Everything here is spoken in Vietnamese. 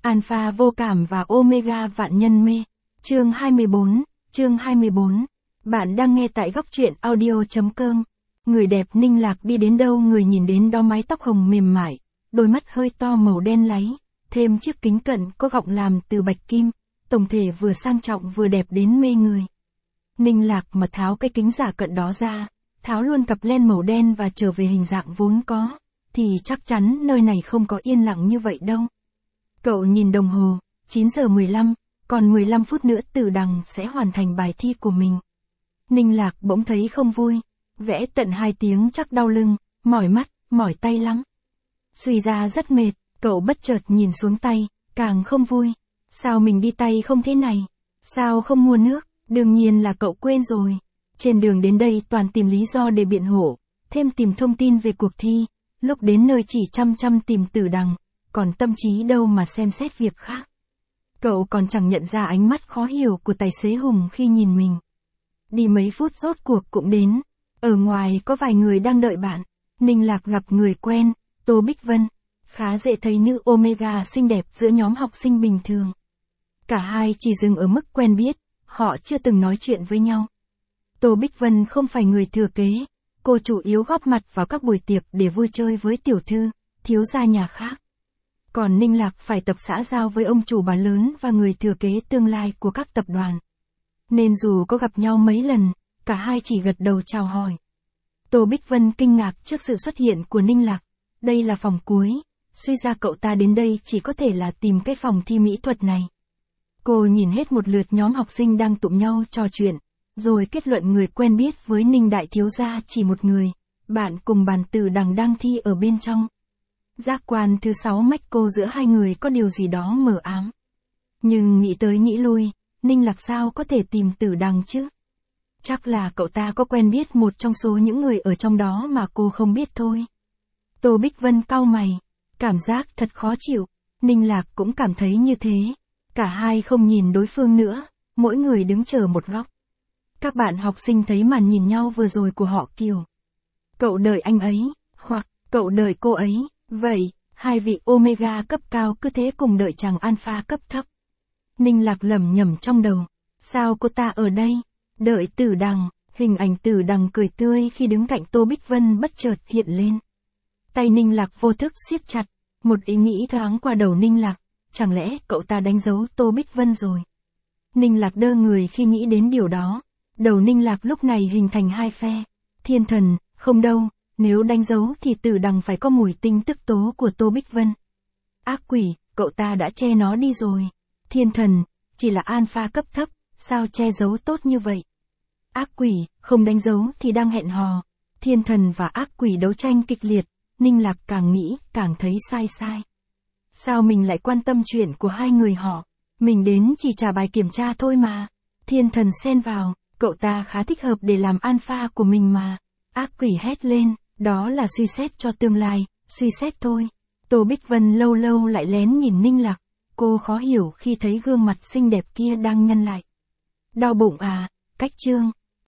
Alpha vô cảm và Omega vạn nhân mê. Chương 24. Bạn đang nghe tại góc truyện audio.com. Người đẹp Ninh Lạc đi đến đâu người nhìn đến đó, mái tóc hồng mềm mại, đôi mắt hơi to màu đen láy, thêm chiếc kính cận có gọng làm từ bạch kim, tổng thể vừa sang trọng vừa đẹp đến mê người. Ninh Lạc mà tháo cái kính giả cận đó ra, tháo luôn cặp len màu đen và trở về hình dạng vốn có, thì chắc chắn nơi này không có yên lặng như vậy đâu. Cậu nhìn đồng hồ, 9 giờ 15, còn 15 phút nữa Tử Đằng sẽ hoàn thành bài thi của mình. Ninh Lạc bỗng thấy không vui, vẽ tận 2 tiếng chắc đau lưng, mỏi mắt, mỏi tay lắm. Suy ra rất mệt, cậu bất chợt nhìn xuống tay, càng không vui. Sao mình đi tay không thế này? Sao không mua nước? Đương nhiên là cậu quên rồi. Trên đường đến đây toàn tìm lý do để biện hộ, thêm tìm thông tin về cuộc thi, lúc đến nơi chỉ chăm tìm Tử Đằng, còn tâm trí đâu mà xem xét việc khác. Cậu còn chẳng nhận ra ánh mắt khó hiểu của tài xế Hùng khi nhìn mình. Đi mấy phút rốt cuộc cũng đến. Ở ngoài có vài người đang đợi bạn. Ninh Lạc gặp người quen, Tô Bích Vân. Khá dễ thấy nữ Omega xinh đẹp giữa nhóm học sinh bình thường. Cả hai chỉ dừng ở mức quen biết, họ chưa từng nói chuyện với nhau. Tô Bích Vân không phải người thừa kế, cô chủ yếu góp mặt vào các buổi tiệc để vui chơi với tiểu thư, thiếu gia nhà khác. Còn Ninh Lạc phải tập xã giao với ông chủ bà lớn và người thừa kế tương lai của các tập đoàn. Nên dù có gặp nhau mấy lần, cả hai chỉ gật đầu chào hỏi. Tô Bích Vân kinh ngạc trước sự xuất hiện của Ninh Lạc. Đây là phòng cuối, suy ra cậu ta đến đây chỉ có thể là tìm cái phòng thi mỹ thuật này. Cô nhìn hết một lượt nhóm học sinh đang tụm nhau trò chuyện, rồi kết luận người quen biết với Ninh đại thiếu gia chỉ một người, bạn cùng bàn Tử Đằng đang thi ở bên trong. Giác quan thứ 6 mách cô giữa hai người có điều gì đó mờ ám. Nhưng nghĩ tới nghĩ lui, Ninh Lạc sao có thể tìm Tử Đằng chứ? Chắc là cậu ta có quen biết một trong số những người ở trong đó mà cô không biết thôi. Tô Bích Vân cau mày, cảm giác thật khó chịu. Ninh Lạc cũng cảm thấy như thế. Cả hai không nhìn đối phương nữa, mỗi người đứng chờ một góc. Các bạn học sinh thấy màn nhìn nhau vừa rồi của họ kiểu: cậu đợi anh ấy, hoặc cậu đợi cô ấy. Vậy, hai vị Omega cấp cao cứ thế cùng đợi chàng Alpha cấp thấp. Ninh Lạc lẩm nhẩm trong đầu, sao cô ta ở đây? Đợi Tử Đằng. Hình ảnh Tử Đằng cười tươi khi đứng cạnh Tô Bích Vân bất chợt hiện lên. Tay Ninh Lạc vô thức siết chặt, một ý nghĩ thoáng qua đầu Ninh Lạc, chẳng lẽ cậu ta đánh dấu Tô Bích Vân rồi? Ninh Lạc đơ người khi nghĩ đến điều đó. Đầu Ninh Lạc lúc này hình thành hai phe. Thiên Thần, không đâu, nếu đánh dấu thì Tử Đằng phải có mùi tinh tức tố của Tô Bích Vân. Ác quỷ, cậu ta đã che nó đi rồi. Thiên Thần, chỉ là Alpha cấp thấp, sao che giấu tốt như vậy? Ác quỷ, không đánh dấu thì đang hẹn hò. Thiên Thần và ác quỷ đấu tranh kịch liệt, Ninh Lạc càng nghĩ càng thấy sai. Sao mình lại quan tâm chuyện của hai người họ? Mình đến chỉ trả bài kiểm tra thôi mà. Thiên Thần xen vào, cậu ta khá thích hợp để làm Alpha của mình mà. Ác quỷ hét lên, đó là suy xét cho tương lai, suy xét thôi. Tô Bích Vân lâu lâu lại lén nhìn Ninh Lạc, cô khó hiểu khi thấy gương mặt xinh đẹp kia đang nhăn lại. Đau bụng à, cách chương.